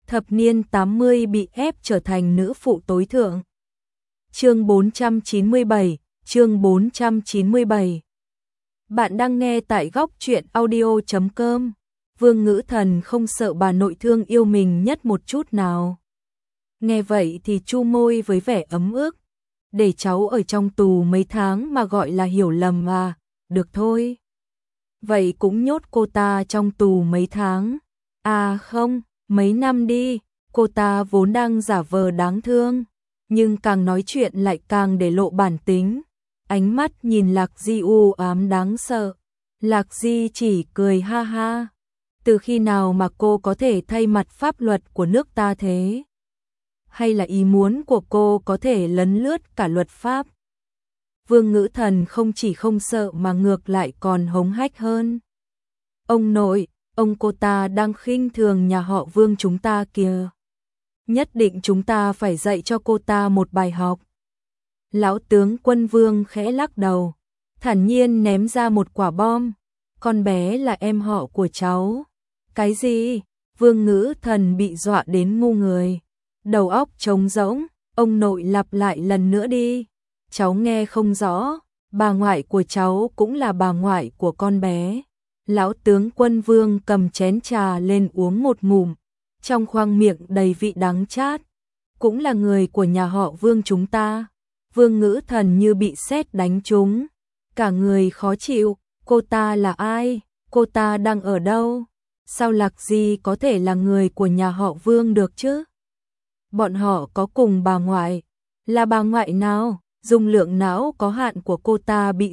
thập niên 80 bị ép trở thành nữ phụ tối thượng. Chương 497, chương 497. Bạn đang nghe tại góc truyện audio.com. Vương Ngữ Thần không sợ bà nội thương yêu mình nhất một chút nào. Nghe vậy thì chu môi với vẻ ấm ức. Để cháu ở trong tù mấy tháng mà gọi là hiểu lầm à, được thôi. Vậy cũng nhốt cô ta trong tù mấy tháng. À không, mấy năm đi, cô ta vốn đang giả vờ đáng thương. Nhưng càng nói chuyện lại càng để lộ bản tính. Ánh mắt nhìn Lạc Di u ám đáng sợ. Lạc Di chỉ cười ha ha. Từ khi nào mà cô có thể thay mặt pháp luật của nước ta thế? Hay là ý muốn của cô có thể lấn lướt cả luật pháp? Vương Ngữ Thần không chỉ không sợ mà ngược lại còn hống hách hơn. Ông nội, cô ta đang khinh thường nhà họ Vương chúng ta kìa. Nhất định chúng ta phải dạy cho cô ta một bài học. Lão tướng Quân Vương khẽ lắc đầu, thản nhiên ném ra một quả bom. Con bé là em họ của cháu. Cái gì? Vương Ngữ Thần bị dọa đến ngu người. Đầu óc trống rỗng, ông nội lặp lại lần nữa đi. Cháu nghe không rõ, bà ngoại của cháu cũng là bà ngoại của con bé. Lão tướng Quân Vương cầm chén trà lên uống một ngụm, trong khoang miệng đầy vị đắng chát. Cũng là người của nhà họ Vương chúng ta. Vương Ngữ Thần như bị sét đánh trúng, cả người khó chịu. Cô ta là ai? Cô ta đang ở đâu? Sao Lạc Di có thể là người của nhà họ Vương được chứ? Bọn họ có cùng bà ngoại. Là bà ngoại nào? Dung lượng não có hạn của cô ta bị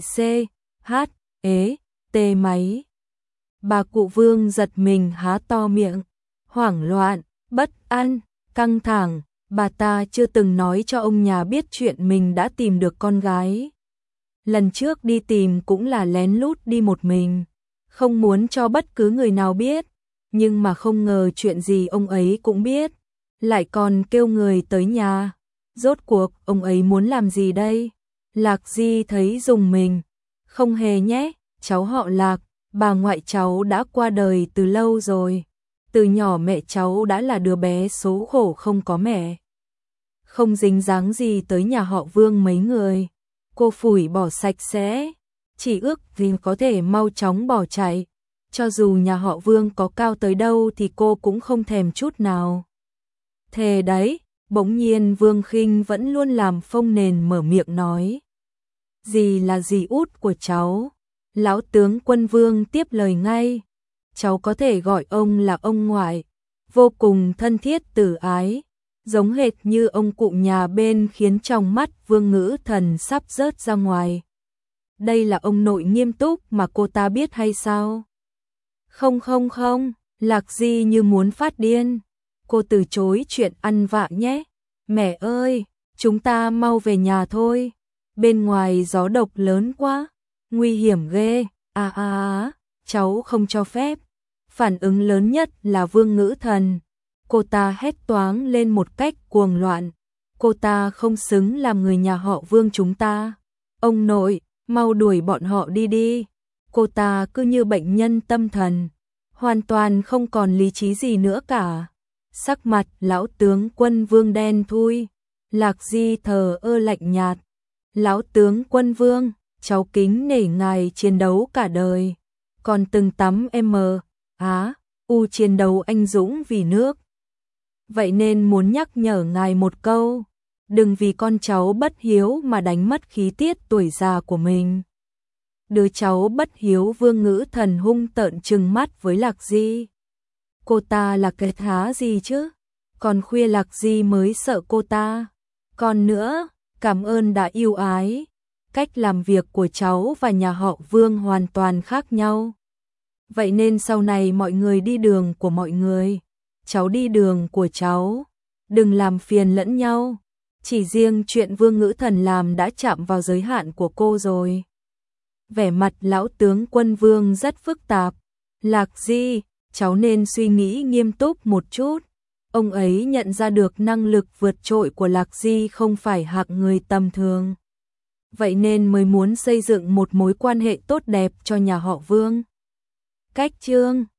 C.H.E.T máy. Bà cụ Vương giật mình há to miệng, hoảng loạn, bất an, căng thẳng. Bà ta chưa từng nói cho ông nhà biết chuyện mình đã tìm được con gái. Lần trước đi tìm cũng là lén lút đi một mình, không muốn cho bất cứ người nào biết. Nhưng mà không ngờ chuyện gì ông ấy cũng biết, lại còn kêu người tới nhà. Rốt cuộc ông ấy muốn làm gì đây? Lạc Di thấy rùng mình. Không hề nhé, cháu họ Lạc, bà ngoại cháu đã qua đời từ lâu rồi. Từ nhỏ mẹ cháu đã là đứa bé số khổ không có mẹ. Không dính dáng gì tới nhà họ Vương mấy người. Cô phủi bỏ sạch sẽ, chỉ ước gì có thể mau chóng bỏ chạy. Cho dù nhà họ Vương có cao tới đâu thì cô cũng không thèm chút nào. Thề đấy, bỗng nhiên Vương Khinh vẫn luôn làm phông nền mở miệng nói. Dì là dì út của cháu. Lão tướng Quân Vương tiếp lời ngay. Cháu có thể gọi ông là ông ngoại, vô cùng thân thiết tử ái, giống hệt như ông cụ nhà bên, khiến trong mắt Vương Ngữ Thần sắp rớt ra ngoài. Đây là ông nội nghiêm túc mà cô ta biết hay sao? Không không không, Lạc Di như muốn phát điên. Cô từ chối chuyện ăn vạ nhé. Mẹ ơi, chúng ta mau về nhà thôi. Bên ngoài gió độc lớn quá, nguy hiểm ghê. Cháu không cho phép. Phản ứng lớn nhất là Vương Ngữ Thần. Cô ta hét toáng lên một cách cuồng loạn. Cô ta không xứng làm người nhà họ Vương chúng ta. Ông nội, mau đuổi bọn họ đi đi. Cô ta cứ như bệnh nhân tâm thần, hoàn toàn không còn lý trí gì nữa cả. Sắc mặt lão tướng Quân Vương đen thui. Lạc Di thờ ơ lạnh nhạt. Lão tướng Quân Vương, cháu kính nể ngài chiến đấu cả đời, còn từng tắm chiến đấu anh dũng vì nước. Vậy nên muốn nhắc nhở ngài một câu, đừng vì con cháu bất hiếu mà đánh mất khí tiết tuổi già của mình. Đứa cháu bất hiếu. Vương Ngữ Thần hung tợn trừng mắt với Lạc Di. Cô ta là cái thá gì chứ? Còn khuya Lạc Di mới sợ cô ta. Còn nữa, cảm ơn đã yêu ái. Cách làm việc của cháu và nhà họ Vương hoàn toàn khác nhau. Vậy nên sau này mọi người đi đường của mọi người, cháu đi đường của cháu. Đừng làm phiền lẫn nhau. Chỉ riêng chuyện Vương Ngữ Thần làm đã chạm vào giới hạn của cô rồi. Vẻ mặt lão tướng Quân Vương rất phức tạp. Lạc Di, cháu nên suy nghĩ nghiêm túc một chút. Ông ấy nhận ra được năng lực vượt trội của Lạc Di không phải hạng người tầm thường. Vậy nên mới muốn xây dựng một mối quan hệ tốt đẹp cho nhà họ Vương. Cách chương